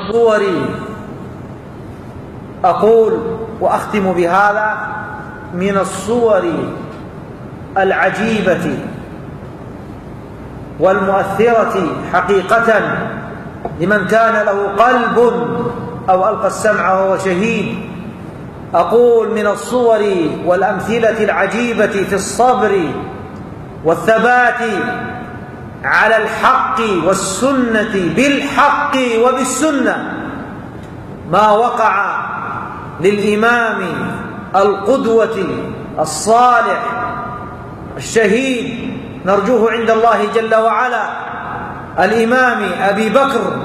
الصور. أقول وأختم بهذا: من الصور العجيبة والمؤثرة حقيقة لمن كان له قلب أو ألقى السمع وهو شهيد، أقول من الصور والأمثلة العجيبة في الصبر والثبات على الحق والسنة بالحق وبالسنة ما وقع للإمام القدوة الصالح الشهيد نرجوه عند الله جل وعلا الإمام أبي بكر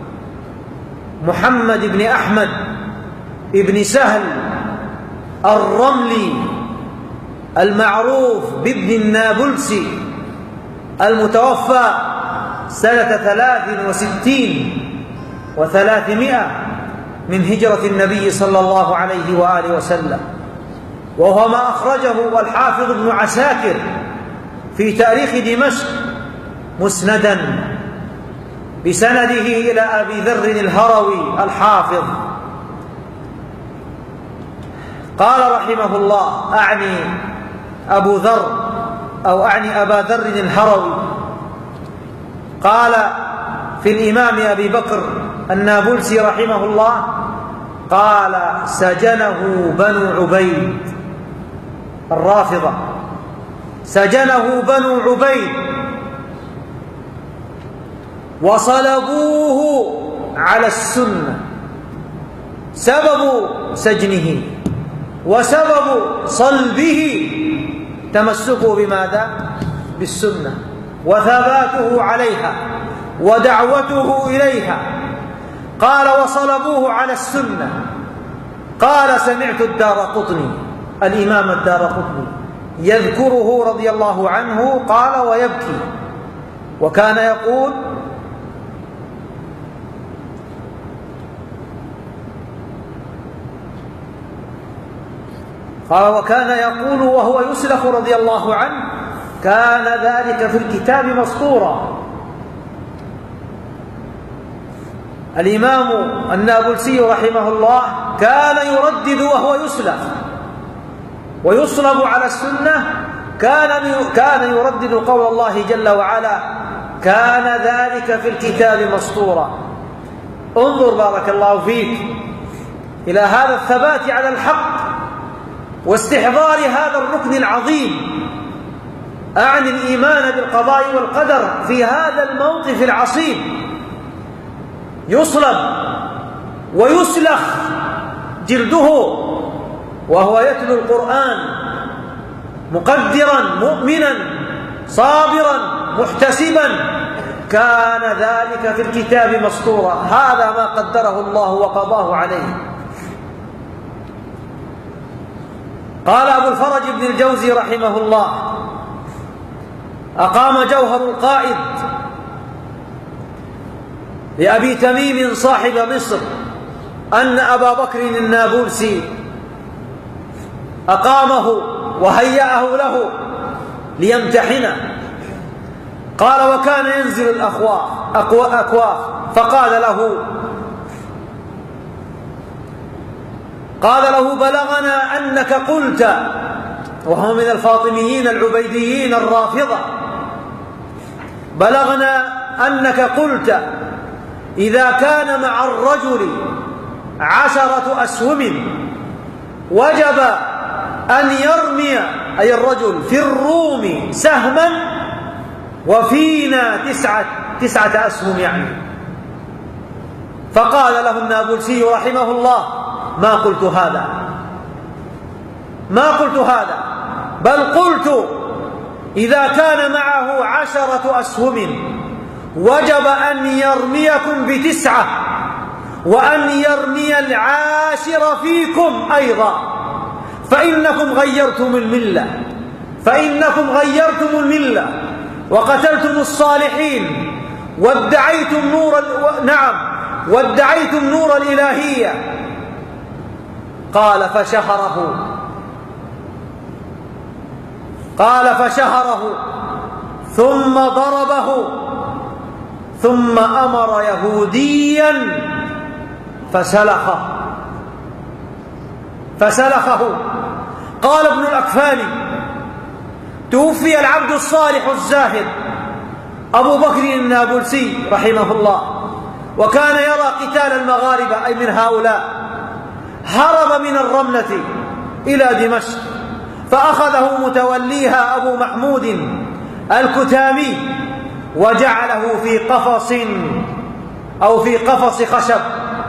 محمد بن أحمد بن سهل الرملي المعروف بابن النابلسي المتوفى سنة 63 و300 من هجرة النبي صلى الله عليه وآله وسلم، وهو ما أخرجه الحافظ ابن عساكر في تاريخ دمشق مسندا بسنده إلى أبي ذر الهروي الحافظ قال رحمه الله، أعني أبو ذر أو أعني أبا ذر الهروي، قال في الإمام أبي بكر النابلسي رحمه الله، قال: سجنه بنو عبيد الرافضة، سجنه بنو عبيد وصلبوه على السنة. سبب سجنه وسبب صلبه تمسكه بماذا؟ بالسنة وثباته عليها ودعوته إليها. قال: وصلبوه على السنة. قال: سمعت الدارقطني، الإمام الدارقطني يذكره رضي الله عنه، قال: ويبكي، وكان يقول: وهو يسلخ رضي الله عنه: كان ذلك في الكتاب مسطورا. الإمام النابلسي رحمه الله كان يردد وهو يسلخ ويصلب على السنة، كان يردد قول الله جل وعلا: كان ذلك في الكتاب مسطورا. انظر بارك الله فيك إلى هذا الثبات على الحق واستحضار هذا الركن العظيم، أعني الإيمان بالقضاء والقدر في هذا الموقف العصيب. يصلب ويسلخ جلده وهو يتلو القرآن مقدرا مؤمنا صابرا محتسبا، كان ذلك في الكتاب مسطورا. هذا ما قدره الله وقضاه عليه. قال أبو الفرج بن الجوزي رحمه الله: أقام جوهر القائد لأبي تميم صاحب مصر أن أبا بكر النابلسي أقامه وهيأه له ليمتحنه. قال: وكان ينزل الأكواخ، فقال له: بلغنا أنك قلت، وهو من الفاطميين العبيديين الرافضة، بلغنا أنك قلت: إذا كان مع الرجل 10 أسهم وجب أن يرمي، أي الرجل، في الروم سهما، وفينا 9 أسهم يعني. فقال له النابلسي رحمه الله: ما قلت هذا، بل قلت: إذا كان معه 10 أسهم وجب أن يرميكم ب9، وأن يرمي 10 فيكم أيضا، فإنكم غيرتم الملة وقتلتم الصالحين وادعيتم نور الإلهية. قال: فشهره ثم ضربه، ثم أمر يهوديا فسلخه. قال ابن الأكفاني: توفي العبد الصالح الزاهد أبو بكر النابلسي رحمه الله، وكان يرى قتال المغاربة أي من هؤلاء، هرب من الرملة إلى دمشق، فأخذه متوليها أبو محمود الكتامي وجعله في قفص أو في قفص خشب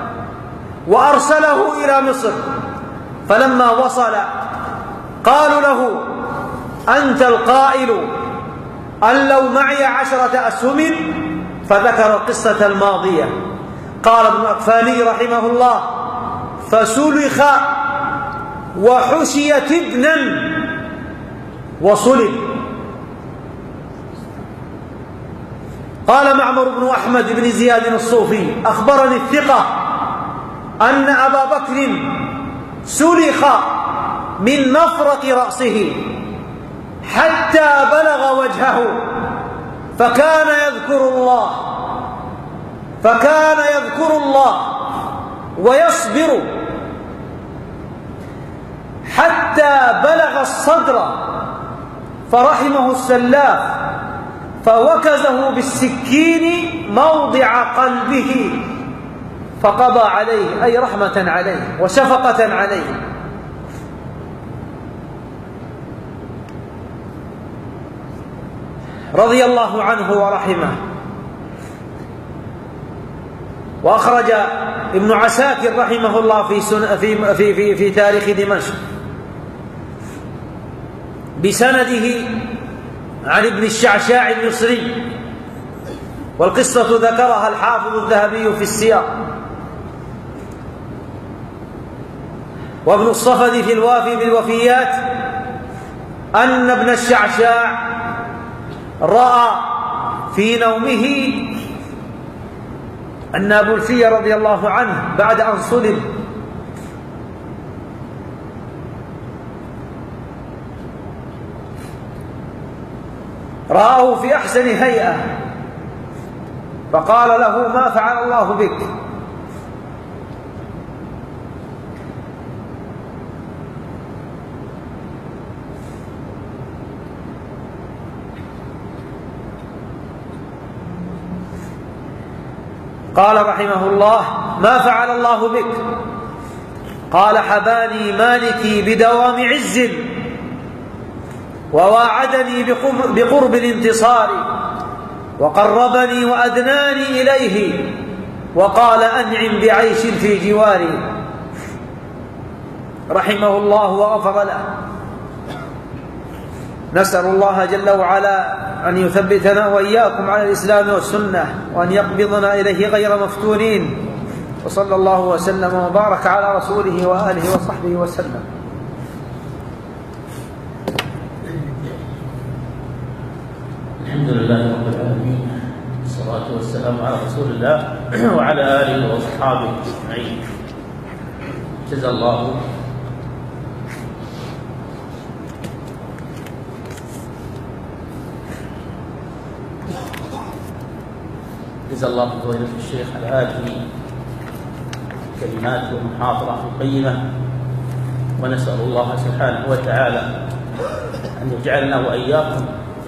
وأرسله إلى مصر. فلما وصل قالوا له: أنت القائل أن لو معي 10 أسهم، فذكر القصة الماضية. قال ابن أكفاني رحمه الله: فسلخ وحشي تبنا وصلب. قال معمر بن أحمد بن زياد الصوفي: أخبرني الثقة أن أبا بكر سلخ من مفرق رأسه حتى بلغ وجهه، فكان يذكر الله ويصبر حتى بلغ الصدر، فرحمه السلاف فوكزه بالسكين موضع قلبه فقضى عليه، أي رحمة عليه وشفقة عليه. رضي الله عنه ورحمه. وأخرج ابن عساكر رحمه الله في تاريخ دمشق بسنده عن ابن الشعشاع المصري، والقصة ذكرها الحافظ الذهبي في السياق، وابن الصفد في الوافي بالوفيات أن ابن الشعشاع رأى في نومه النابلسي رضي الله عنه بعد أن صلب، رآه في أحسن هيئة، فقال له: ما فعل الله بك؟ قال رحمه الله: ما فعل الله بك؟ قال: حباني مالكي بدوام عز، وواعدني بقرب الانتصار، وقربني وأدناني إليه، وقال: أنعم بعيش في جواري. رحمه الله وغفر له. نسأل الله جل وعلا أن يثبتنا وإياكم على الإسلام والسنة، وأن يقبضنا إليه غير مفتونين. وصلى الله وسلم وبارك على رسوله وآله وصحبه وسلم. الحمد لله رب العالمين، والصلاة والسلام على رسول الله وعلى آله وأصحابه أجمعين. جزا الله فضيلة الشيخ على هذه الكلمات والمحاضرة القيمة، ونسأل الله سبحانه وتعالى أن يجعلنا وإياكم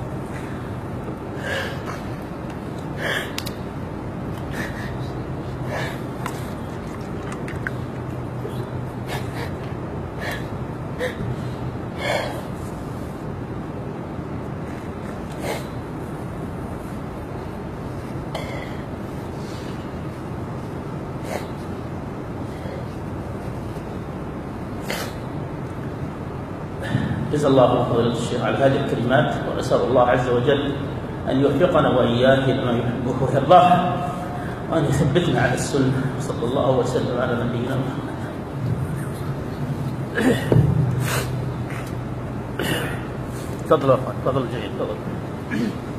جزا الله فضيلة الشيخ على هذه الكلمات، ونسأل الله عز وجل أن يوفقنا وإياه لما يحبه ويرضاه، وأن يثبتنا على السنة. صلى الله وسلم على نبينا محمد. تفضل جيد.